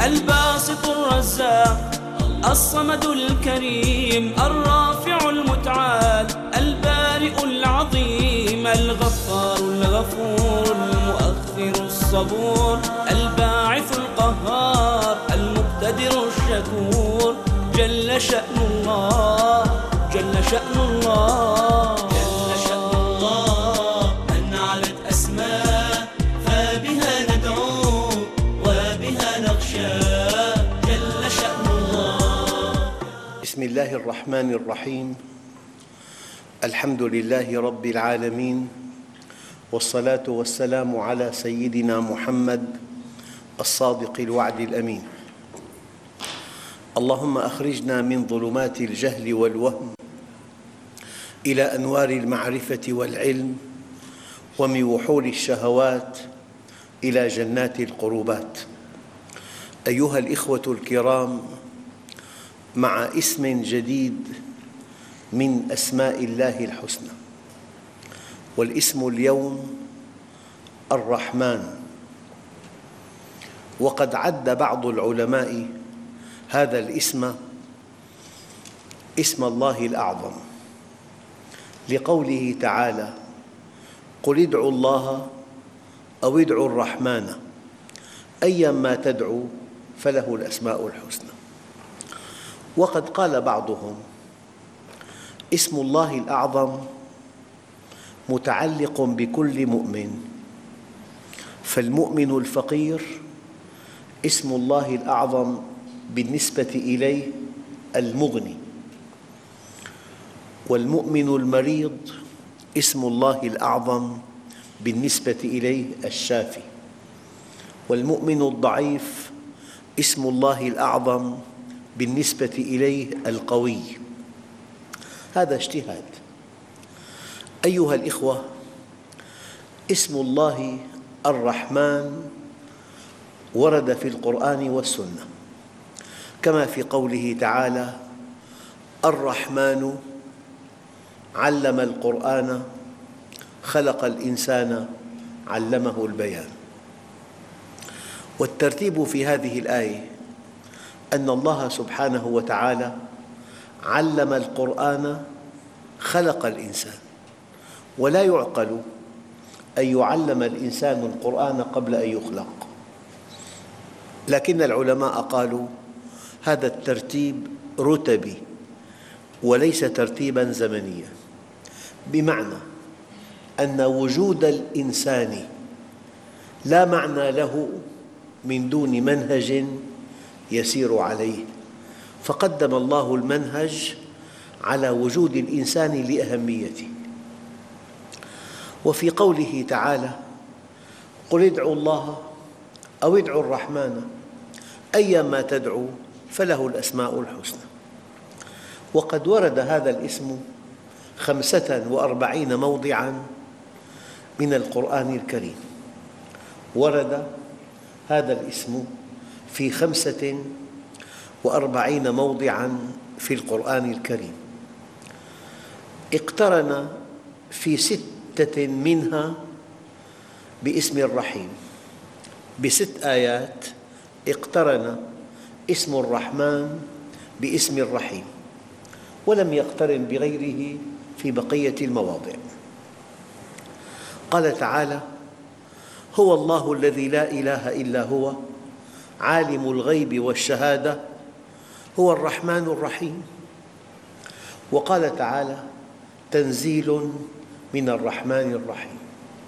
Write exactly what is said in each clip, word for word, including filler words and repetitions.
الباسط الرزاق الصمد الكريم الرافع المتعال البارئ العظيم الغفار الغفور المؤخر الصبور الباعث القهار المقتدر الشكور جل شأن الله جل شأن الله جل شأن الله أن علت أسماء فبها ندعو وبها نخشى جل شأن الله. بسم الله الرحمن الرحيم. الحمد لله رب العالمين، والصلاة والسلام على سيدنا محمد الصادق الوعد الأمين. اللهم أخرجنا من ظلمات الجهل والوهم إلى أنوار المعرفة والعلم، ومن وحول الشهوات إلى جنات القربات. أيها الإخوة الكرام، مع اسم جديد من أسماء الله الحسنى، والاسم اليوم الرحمن. وقد عد بعض العلماء هذا الاسم اسم الله الأعظم، لقوله تعالى: قل ادعوا الله أو ادعوا الرحمن أيما تدعوا فله الأسماء الحسنى. وقد قال بعضهم: اسم الله الأعظم متعلق بكل مؤمن، فالمؤمن الفقير اسم الله الأعظم بالنسبة إليه المغني، والمؤمن المريض اسم الله الأعظم بالنسبة إليه الشافي، والمؤمن الضعيف اسم الله الأعظم بالنسبة إليه القوي. هذا اجتهاد. أيها الإخوة، اسم الله الرحمن ورد في القرآن والسنة، كما في قوله تعالى: الرحمن علم القرآن خلق الإنسان علمه البيان. والترتيب في هذه الآية أن الله سبحانه وتعالى علم القرآن خلق الإنسان، ولا يعقل أن يعلم الإنسان القرآن قبل أن يخلق. لكن العلماء قالوا هذا الترتيب رتبي وليس ترتيباً زمنياً، بمعنى أن وجود الإنسان لا معنى له من دون منهج يسير عليه، فقدم الله المنهج على وجود الإنسان لأهميته. وفي قوله تعالى: قل ادعوا الله أو ادعوا الرحمن أيما تدعوا فله الأسماء الحسنى. وقد ورد هذا الاسم خمسة وأربعين موضعاً من القرآن الكريم. ورد هذا الاسم في خمسة وأربعين موضعاً في القرآن الكريم. اقترن في ستة منها باسم الرحيم، بست آيات اقترن اسم الرحمن باسم الرحيم، ولم يقترن بغيره في بقية المواضع. قال تعالى: هو الله الذي لا إله إلا هو عالم الغيب والشهادة هو الرحمن الرحيم. وقال تعالى: تنزيل من الرحمن الرحيم.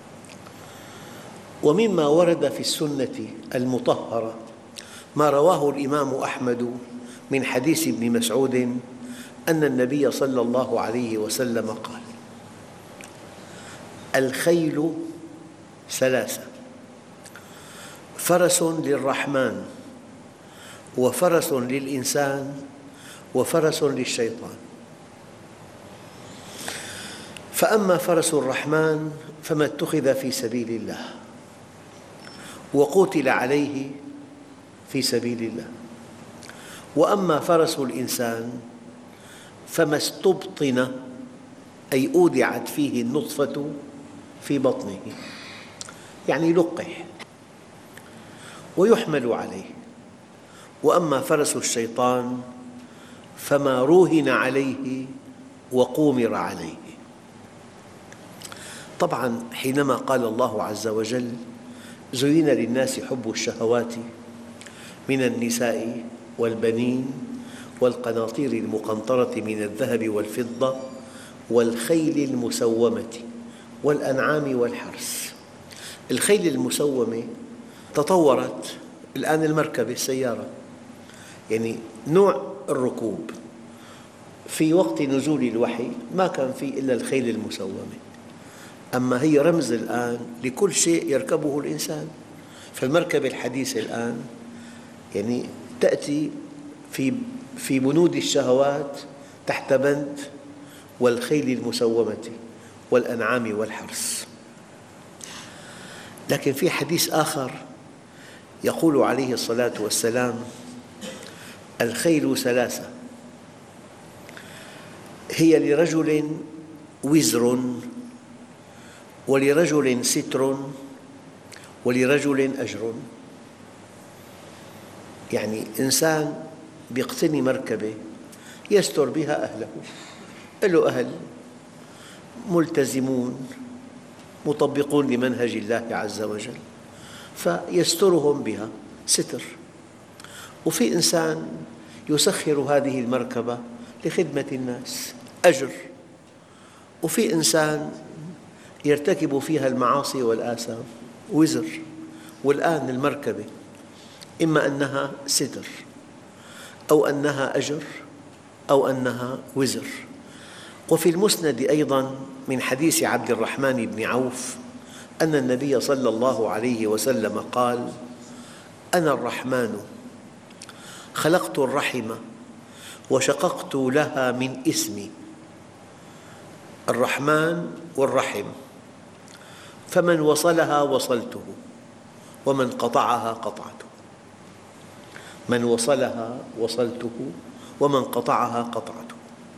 ومما ورد في السنة المطهرة ما رواه الإمام أحمد من حديث ابن مسعود أن النبي صلى الله عليه وسلم قال: الخيل ثلاثة: فرس للرحمن، وفرس للإنسان، وفرس للشيطان. فأما فرس الرحمن فما اتخذ في سبيل الله وقتل عليه في سبيل الله، وأما فرس الإنسان فما استبطن أي أودعت فيه النطفة في بطنه، يعني لقح ويحمل عليه. وأما فرس الشيطان فما روهن عليه وقومر عليه. طبعاً حينما قال الله عز وجل زين للناس حب الشهوات من النساء والبنين والقناطير المقنطرة من الذهب والفضة والخيل المسومة والأنعام والحرث. الخيل المسومة تطورت الآن المركبة السيارة، يعني نوع الركوب. في وقت نزول الوحي ما كان في إلا الخيل المسومة، أما هي رمز الآن لكل شيء يركبه الإنسان. فالمركبة الحديثة الآن يعني تأتي في في بنود الشهوات تحت بند والخيل المسومة والأنعام والحرث. لكن في حديث آخر يقول عليه الصلاة والسلام: الخيل ثلاثة، هي لرجل وزر ولرجل ستر ولرجل أجر. يعني إنسان يقتني مركبة يستر بها أهله، له أهل ملتزمون مطبقون لمنهج الله عز وجل فيسترهم بها ستر، وفي إنسان يسخر هذه المركبة لخدمة الناس أجر، وفي إنسان يرتكب فيها المعاصي والآثام وزر. والآن المركبة إما أنها ستر أو أنها أجر أو أنها وزر. وفي المسند أيضاً من حديث عبد الرحمن بن عوف أن النبي صلى الله عليه وسلم قال: أنا الرحمن خلقت الرحم وشققت لها من اسمي. الرحمن والرحم، فمن وصلها وصلته ومن قطعها قطعته. من وصلها وصلته ومن قطعها قطعته.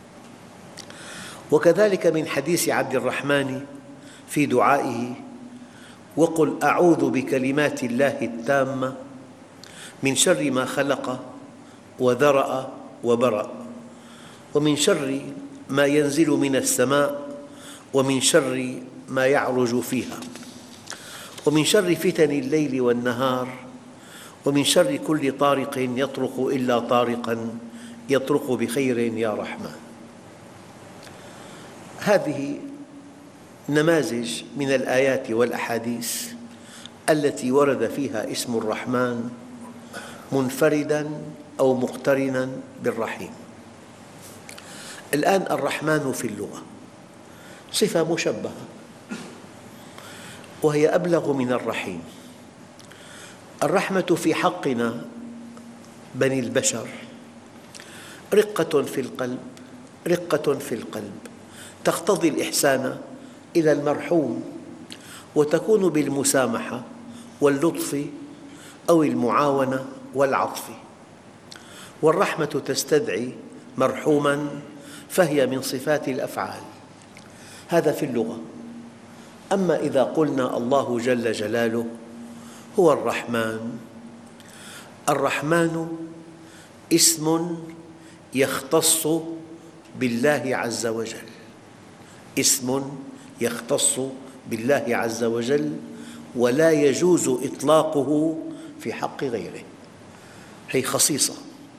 وكذلك من حديث عبد الرحمن في دعائه: وقل أعوذ بكلمات الله التامة من شر ما خلق وذرأ وبرأ، ومن شر ما ينزل من السماء، ومن شر ما يعرج فيها، ومن شر فتن الليل والنهار، ومن شر كل طارق يطرق إلا طارقاً يطرق بخير يا رحمن. هذه نماذج من الآيات والأحاديث التي ورد فيها اسم الرحمن منفرداً أو مقترناً بالرحيم. الآن الرحمن في اللغة صفة مشبهة، وهي أبلغ من الرحيم. الرحمة في حقنا بني البشر رقة في القلب، رقة في القلب تقتضي الإحسان إلى المرحوم، وتكون بالمسامحة واللطف أو المعاونة والعطف. والرحمة تستدعي مرحوماً، فهي من صفات الأفعال. هذا في اللغة. أما إذا قلنا الله جل جلاله هو الرحمن، الرحمن اسم يختص بالله عز وجل، اسم يختص بالله عز وجل، ولا يجوز إطلاقه في حق غيره، هي خصيصة.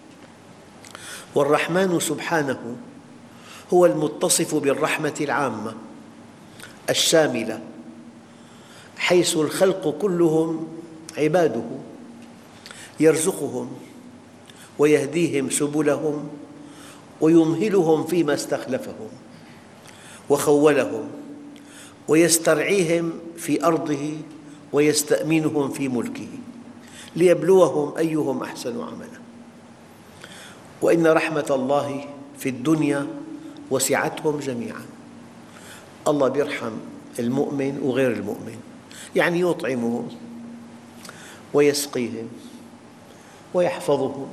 والرحمن سبحانه هو المتصف بالرحمة العامة الشاملة، حيث الخلق كلهم عباده، يرزقهم ويهديهم سبلهم ويمهلهم فيما استخلفهم وخولهم، ويسترعيهم في أرضه ويستأمنهم في ملكه، ليبلوهم أيهم أحسن عملا. وإن رحمة الله في الدنيا وسعتهم جميعا. الله يرحم المؤمن وغير المؤمن، يعني يطعمهم ويسقيهم ويحفظهم.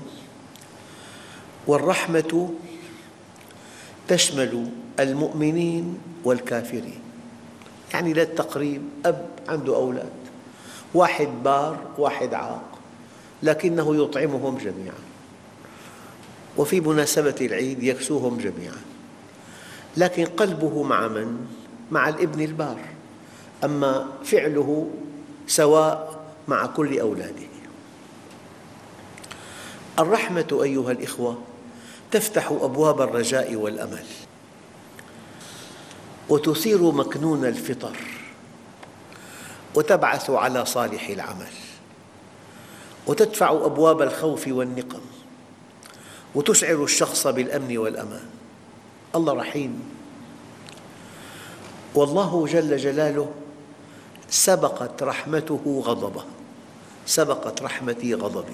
والرحمة تشمل المؤمنين والكافرين، يعني للتقريب أب عنده أولاد، واحد بار واحد عاق، لكنه يطعمهم جميعا، وفي مناسبة العيد يكسوهم جميعا، لكن قلبه مع من؟ مع الابن البار، أما فعله سواء مع كل أولاده. الرحمة أيها الإخوة تفتح أبواب الرجاء والأمل، وتثير مكنون الفطر، وتبعث على صالح العمل، وتدفع أبواب الخوف والنقم، وتشعر الشخص بالأمن والأمان. الله رحيم، والله جل جلاله سبقت رحمته غضبه، سبقت رحمتي غضبي،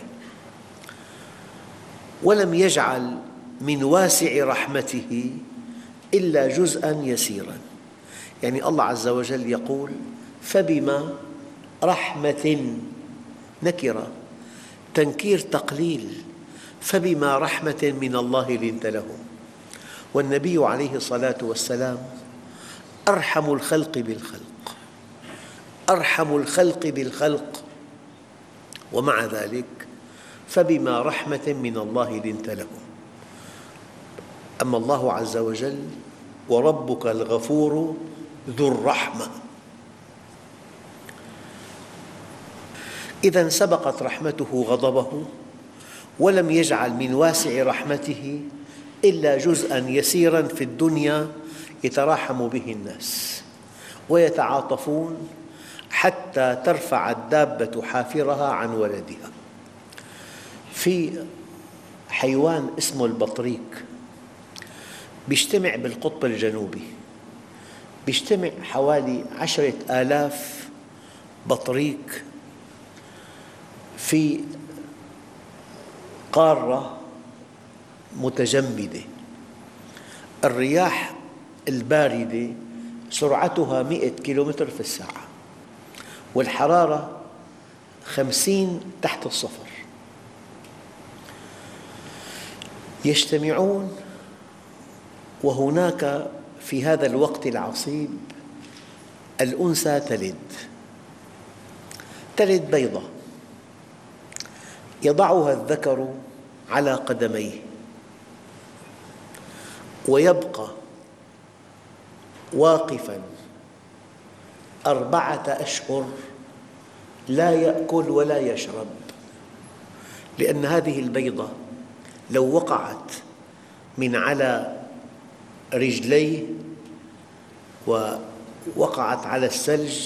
ولم يجعل من واسع رحمته إلا جزءاً يسيراً. يعني الله عز وجل يقول: فبما رحمة، نكرة، تنكير تقليل، فبما رحمة من الله لنت لهم. والنبي عليه الصلاة والسلام أرحم الخلق بالخلق، أرحم الخلق بالخلق، ومع ذلك فبما رحمة من الله لنت لهم. أما الله عز وجل: وربك الغفور ذو الرحمة. إذن سبقت رحمته غضبه، ولم يجعل من واسع رحمته إلا جزءاً يسيراً في الدنيا يتراحم به الناس ويتعاطفون حتى ترفع الدابة حافرها عن ولدها. في حيوان اسمه البطريق يجتمع بالقطب الجنوبي، يجتمع حوالي عشرة آلاف بطريق في قارة متجمدة. الرياح الباردة سرعتها مئة كيلومتر في الساعة، والحرارة خمسين تحت الصفر. يجتمعون، وهناك في هذا الوقت العصيب الأنثى تلد تلد بيضة، يضعها الذكر على قدميه، ويبقى واقفاً أربعة أشهر لا يأكل ولا يشرب، لأن هذه البيضة لو وقعت من على رجليه ووقعت على الثلج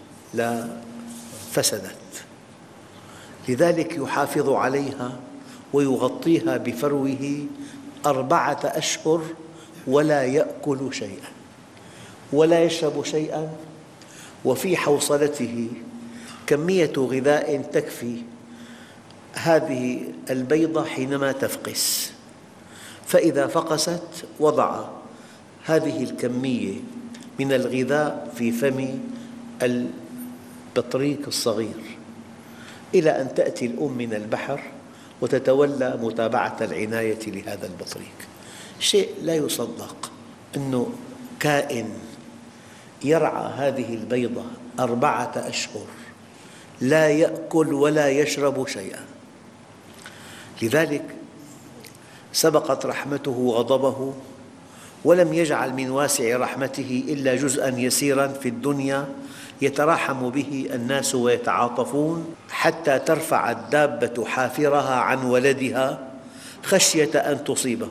لفسدت. لذلك يحافظ عليها ويغطيها بفروه أربعة أشهر ولا يأكل شيئاً ولا يشرب شيئاً، وفي حوصلته كمية غذاء تكفي هذه البيضة حينما تفقس. فإذا فقست وضع هذه الكمية من الغذاء في فم البطريق الصغير، إلى أن تأتي الأم من البحر وتتولى متابعة العناية لهذا البطريق. شيء لا يصدق أنه كائن يرعى هذه البيضة أربعة أشهر لا يأكل ولا يشرب شيئاً. لذلك سبقت رحمته غضبه، ولم يجعل من واسع رحمته إلا جزءاً يسيراً في الدنيا يتراحم به الناس ويتعاطفون حتى ترفع الدابة حافرها عن ولدها خشية أن تصيبه.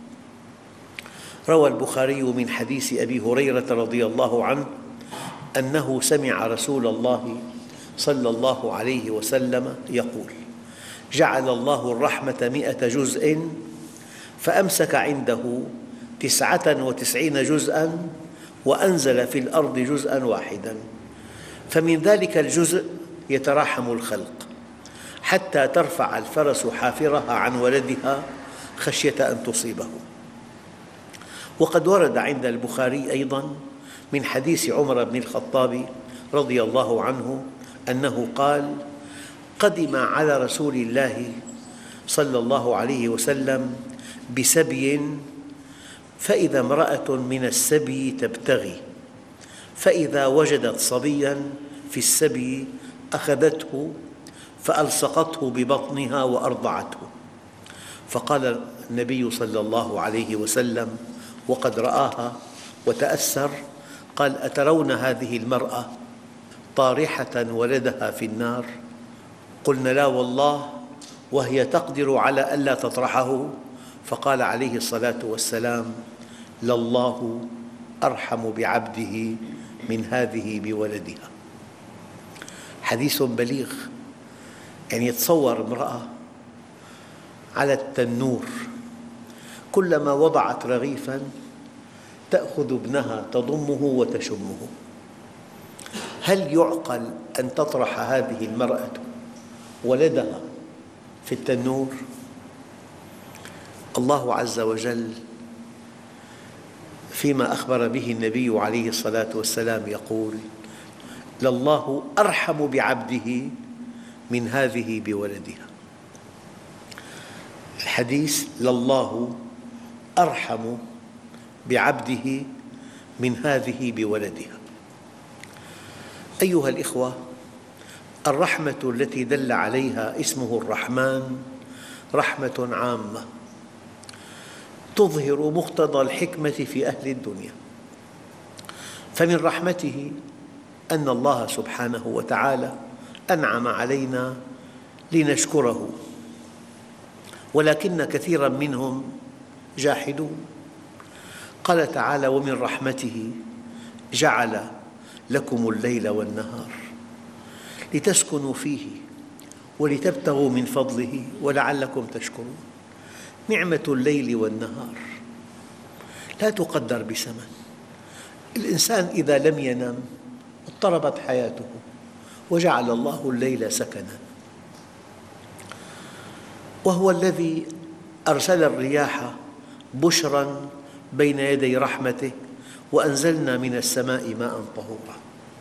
روى البخاري من حديث أبي هريرة رضي الله عنه أنه سمع رسول الله صلى الله عليه وسلم يقول: جعل الله الرحمة مئة جزء فأمسك عنده تسعة وتسعين جزءاً وأنزل في الأرض جزءاً واحداً، فمن ذلك الجزء يتراحم الخلق حتى ترفع الفرس حافرها عن ولدها خشية أن تصيبه. وقد ورد عند البخاري أيضاً من حديث عمر بن الخطاب رضي الله عنه أنه قال: قدم على رسول الله صلى الله عليه وسلم بسبي، فإذا امرأة من السبي تبتغي، فإذا وجدت صبياً في السبي أخذته فألصقته ببطنها وأرضعته. فقال النبي صلى الله عليه وسلم وقد رآها وتأثر، قال: أترون هذه المرأة طارحة ولدها في النار؟ قلنا: لا والله، وهي تقدر على ألا تطرحه. فقال عليه الصلاة والسلام: لله أرحم بعبده من هذه بولدها. حديث بليغ. يعني تصور امرأة على التنور، كلما وضعت رغيفاً تأخذ ابنها تضمه وتشمه. هل يعقل أن تطرح هذه المرأة ولدها في التنور؟ الله عز وجل فيما أخبر به النبي عليه الصلاة والسلام يقول: لله أرحم بعبده من هذه بولدها. الحديث: لله أرحم بعبده من هذه بولدها. أيها الإخوة، الرحمة التي دل عليها اسمه الرحمن رحمة عامة تظهر مقتضى الحكمة في أهل الدنيا. فمن رحمته أن الله سبحانه وتعالى أنعم علينا لنشكره، ولكن كثيراً منهم جاحدون. قال تعالى: ومن رحمته جعل لكم الليل والنهار لتسكنوا فيه ولتبتغوا من فضله ولعلكم تشكرون. نعمة الليل والنهار لا تقدر بثمن. الإنسان إذا لم ينم اضطربت حياته، وجعل الله الليل سكناً. وهو الذي أرسل الرياح بشراً بين يدي رحمته وأنزلنا من السماء ماء طهورا.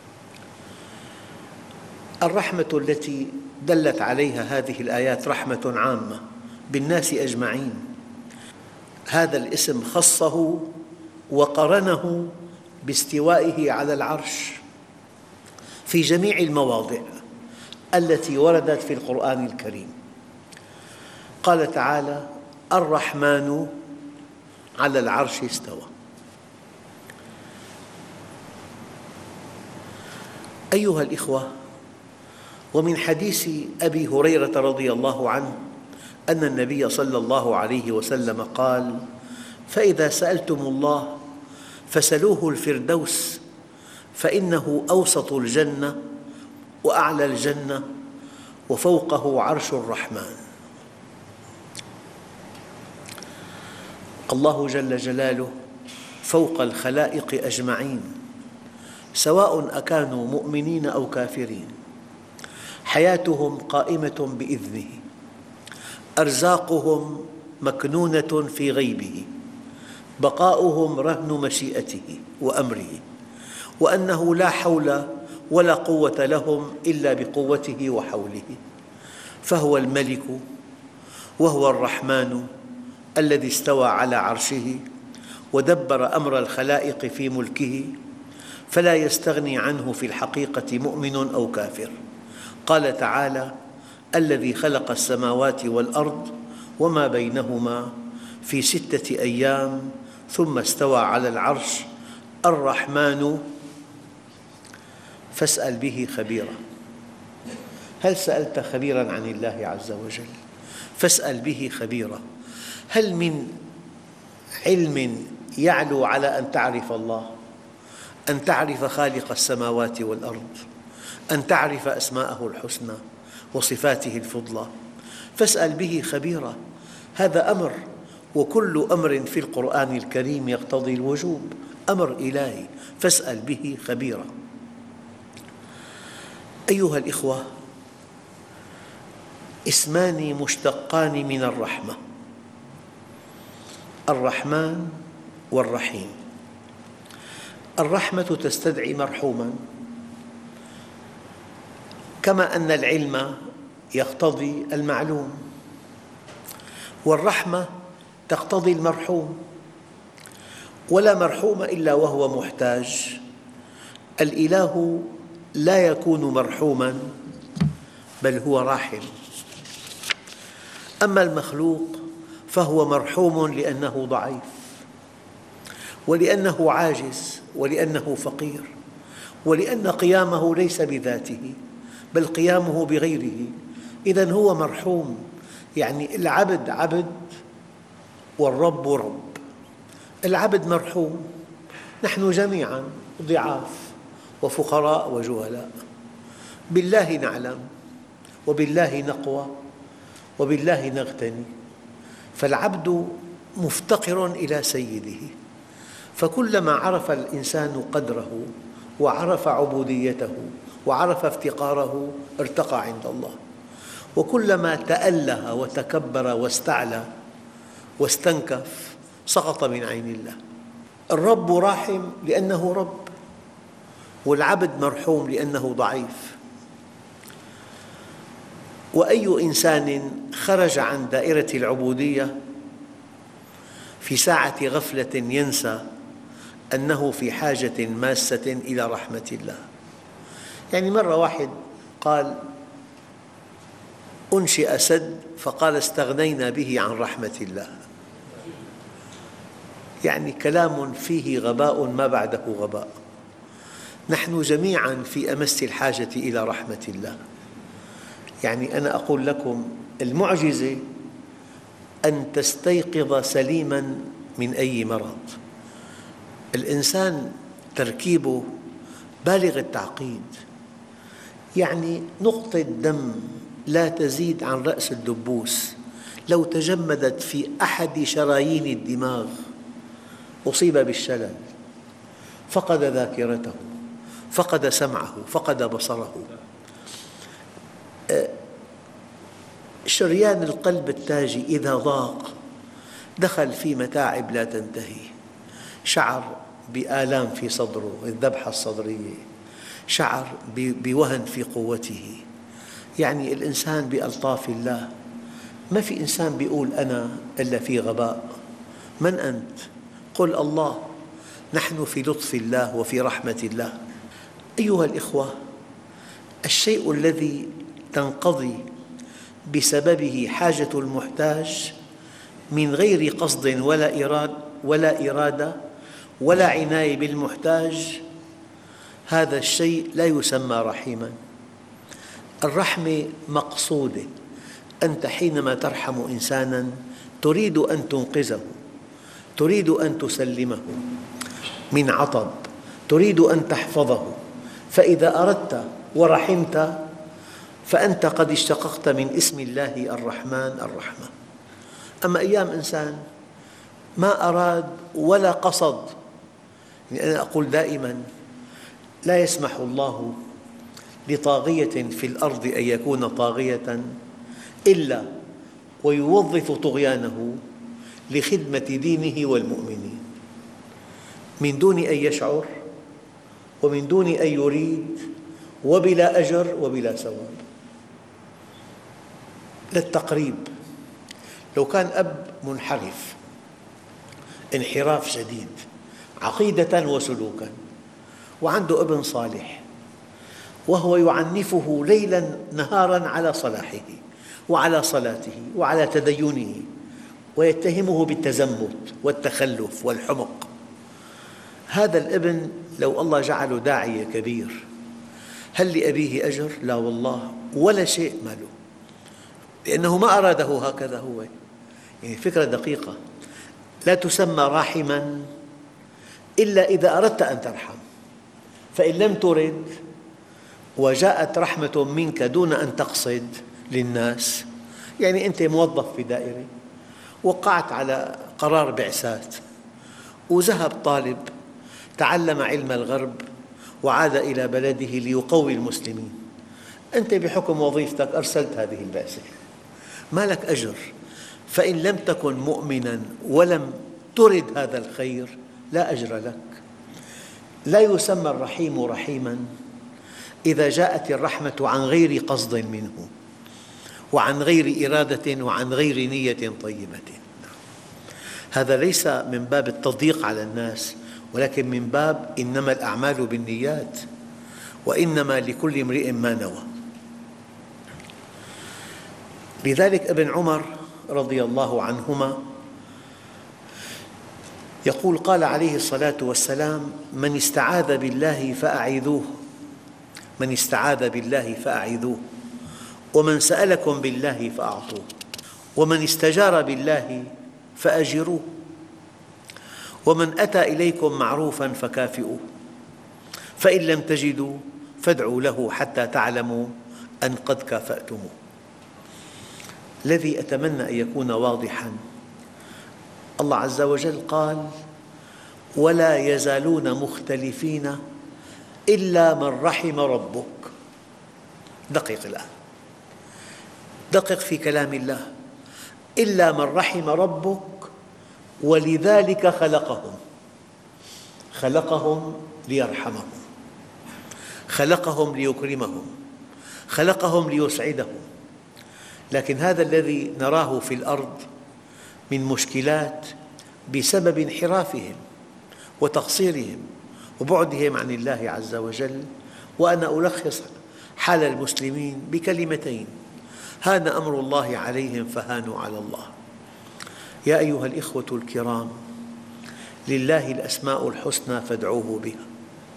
الرحمة التي دلت عليها هذه الآيات رحمة عامة بالناس أجمعين. هذا الاسم خصه وقرنه باستوائه على العرش في جميع المواضع التي وردت في القرآن الكريم. قال تعالى: الرحمن على العرش استوى. أيها الإخوة، ومن حديث أبي هريرة رضي الله عنه أن النبي صلى الله عليه وسلم قال: فإذا سألتم الله فسلوه الفردوس فإنه أوسط الجنة وأعلى الجنة وفوقه عرش الرحمن. الله جل جلاله فوق الخلائق أجمعين، سواء أكانوا مؤمنين أو كافرين. حياتهم قائمة بإذنه، أرزاقهم مكنونة في غيبه، بقاؤهم رهن مشيئته وأمره، وأنه لا حول ولا قوة لهم إلا بقوته وحوله. فهو الملك وهو الرحمن الذي استوى على عرشه ودبر أمر الخلائق في ملكه، فلا يستغني عنه في الحقيقة مؤمن أو كافر. قال تعالى: الذي خلق السماوات والأرض وما بينهما في ستة أيام ثم استوى على العرش الرحمن فاسأل به خبيرا. هل سألت خبيراً عن الله عز وجل؟ فاسأل به خبيرا. هل من علم يعلو على أن تعرف الله؟ أن تعرف خالق السماوات والأرض، أن تعرف أسماءه الحسنى وصفاته الفضلى. فاسأل به خبيرا، هذا أمر، وكل أمر في القرآن الكريم يقتضي الوجوب، أمر إلهي. فاسأل به خبيرا. أيها الإخوة، اسمان مشتقان من الرحمة: الرحمن والرحيم. الرحمة تستدعي مرحوماً، كما أن العلم يقتضي المعلوم، والرحمة تقتضي المرحوم. ولا مرحوم إلا وهو محتاج. الإله لا يكون مرحوماً بل هو راحم. أما المخلوق فهو مرحوم لأنه ضعيف، ولأنه عاجز، ولأنه فقير، ولأن قيامه ليس بذاته بل قيامه بغيره. إذن هو مرحوم، يعني العبد عبد والرب رب. العبد مرحوم، نحن جميعاً ضعاف وفقراء وجهلاء، بالله نعلم وبالله نقوى وبالله نغتني. فالعبد مفتقر إلى سيده، فكلما عرف الإنسان قدره وعرف عبوديته وعرف افتقاره ارتقى عند الله، وكلما تأله وتكبر واستعلى واستنكف سقط من عين الله. الرب راحم لأنه رب، والعبد مرحوم لأنه ضعيف. وأي إنسان خرج عن دائرة العبودية في ساعة غفلة ينسى أنه في حاجة ماسة إلى رحمة الله. يعني مرة واحد قال: أنشئ سد فقال: استغنينا به عن رحمة الله. يعني كلام فيه غباء ما بعده غباء. نحن جميعاً في أمس الحاجة إلى رحمة الله. يعني أنا أقول لكم المعجزة أن تستيقظ سليماً من أي مرض. الإنسان تركيبه بالغ التعقيد، يعني نقطة دم لا تزيد عن رأس الدبوس لو تجمدت في أحد شرايين الدماغ أصيب بالشلل، فقد ذاكرته، فقد سمعه، فقد بصره. شريان القلب التاجي إذا ضاق دخل في متاعب لا تنتهي، شعر بآلام في صدره، الذبحة الصدرية، شعر بوهن في قوته. يعني الإنسان بألطاف الله، ما في إنسان بيقول أنا إلا في غباء. من أنت؟ قل الله. نحن في لطف الله وفي رحمة الله. أيها الإخوة، الشيء الذي تنقضي بسببه حاجة المحتاج من غير قصد ولا إرادة ولا إرادة ولا عناية بالمحتاج، هذا الشيء لا يسمى رحيماً. الرحمة مقصودة. أنت حينما ترحم إنساناً تريد أن تنقذه، تريد أن تسلمه من عطب، تريد أن تحفظه. فإذا أردت ورحمت فأنت قد اشتققت من اسم الله الرحمن الرحمة. أما أيام إنسان ما أراد ولا قصد، يعني أنا أقول دائماً لا يسمح الله لطاغية في الأرض أن يكون طاغية إلا ويوظف طغيانه لخدمة دينه والمؤمنين، من دون أن يشعر ومن دون أن يريد وبلا أجر وبلا ثواب. للتقريب، لو كان أب منحرف انحراف شديد عقيدة وسلوكاً وعنده ابن صالح وهو يعنفه ليلاً نهاراً على صلاحه وعلى صلاته وعلى تدينه، ويتهمه بالتزمت والتخلف والحمق، هذا الابن لو الله جعله داعية كبير هل لأبيه أجر؟ لا والله، ولا شيء ماله، لأنه ما أراده هكذا هو. يعني فكرة دقيقة، لا تسمى راحماً إلا إذا أردت أن ترحم، فإن لم ترد وجاءت رحمة منك دون أن تقصد للناس، يعني أنت موظف في دائرة وقعت على قرار بعثات وذهب طالب تعلم علم الغرب وعاد إلى بلده ليقوي المسلمين، أنت بحكم وظيفتك أرسلت هذه البعثة، ما لك أجر. فإن لم تكن مؤمناً ولم ترد هذا الخير لا أجر لك. لا يسمى الرحيم رحيماً إذا جاءت الرحمة عن غير قصد منه وعن غير إرادة وعن غير نية طيبة. هذا ليس من باب التضييق على الناس، ولكن من باب إنما الأعمال بالنيات وإنما لكل امرئ ما نوى. لذلك ابن عمر رضي الله عنهما يقول: قال عليه الصلاة والسلام: من استعاذ بالله فأعيذوه، من استعاذ بالله فأعيذوه، ومن سألكم بالله فأعطوه، ومن استجار بالله فأجروه، ومن أتى إليكم معروفا فكافئوه، فإن لم تجدوا فادعوا له حتى تعلموا أن قد كافأتموه. الذي أتمنى أن يكون واضحاً: الله عز وجل قال: ولا يزالون مختلفين إلا من رحم ربك. دقق الآن، دقق في كلام الله: إلا من رحم ربك ولذلك خلقهم. خلقهم ليرحمهم، خلقهم ليكرمهم، خلقهم ليسعدهم. لكن هذا الذي نراه في الأرض من مشكلات بسبب انحرافهم وتقصيرهم وبعدهم عن الله عز وجل. وأنا ألخص حال المسلمين بكلمتين: هان أمر الله عليهم فهانوا على الله. يا أيها الإخوة الكرام، لله الأسماء الحسنى فادعوه بها.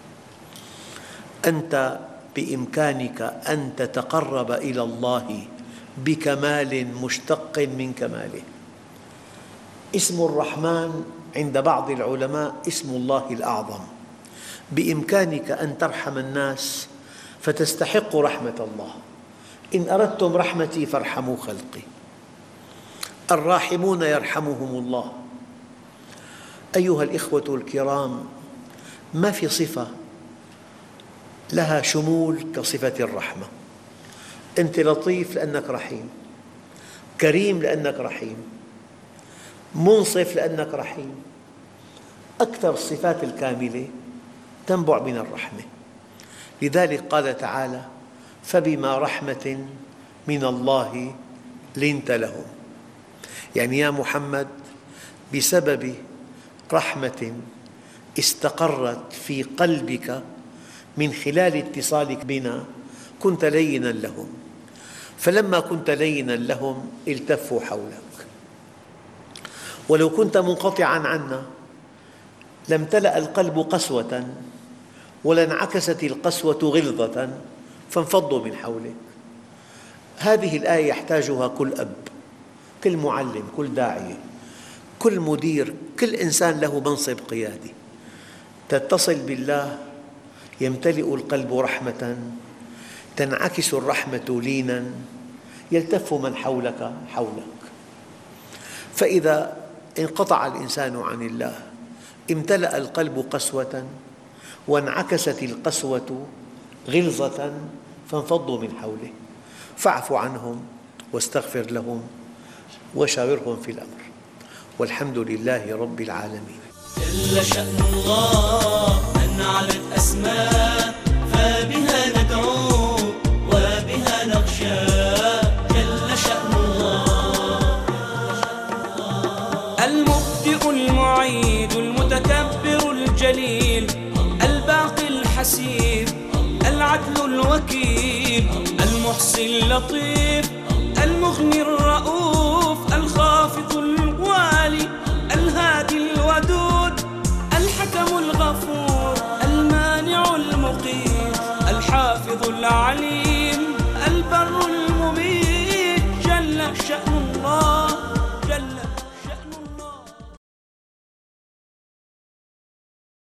أنت بإمكانك أن تتقرب إلى الله بكمال مشتق من كماله. اسم الرحمن عند بعض العلماء اسم الله الأعظم. بإمكانك أن ترحم الناس فتستحق رحمة الله. إن أردتم رحمتي فارحموا خلقي. الراحمون يرحمهم الله. أيها الإخوة الكرام، ما في صفة لها شمول كصفة الرحمة. أنت لطيف لأنك رحيم، كريم لأنك رحيم، منصف لأنك رحيم. أكثر الصفات الكاملة تنبع من الرحمة. لذلك قال تعالى: فبما رحمة من الله لنت لهم. يعني يا محمد، بسبب رحمة استقرت في قلبك من خلال اتصالك بنا كنت ليناً لهم، فلما كنت ليناً لهم التفوا حولك. ولو كنت منقطعاً عنا لامتلأ القلب قسوة ولانعكست القسوة غلظة فانفضوا من حولك. هذه الآية يحتاجها كل أب، كل معلم، كل داعية، كل مدير، كل إنسان له منصب قيادي. تتصل بالله يمتلئ القلب رحمة، تنعكس الرحمة ليناً، يلتف من حولك حولك. فإذا انقطع الإنسان عن الله امتلأ القلب قسوة وانعكست القسوة غلظة فانفضوا من حوله. فاعف عنهم واستغفر لهم وشاورهم في الأمر، والحمد لله رب العالمين. جل شأن الله أن علت أسماء، فبها ندعو وبها نخشى. جل شأن الله المبدئ المعيد المتكبر الجليل الباقي الحسيب العدل الوكيل المحصي اللطيف المغني الرؤوف الخافض الوالي الهادي الودود الحكم الغفور المانع المقيت الحافظ العليم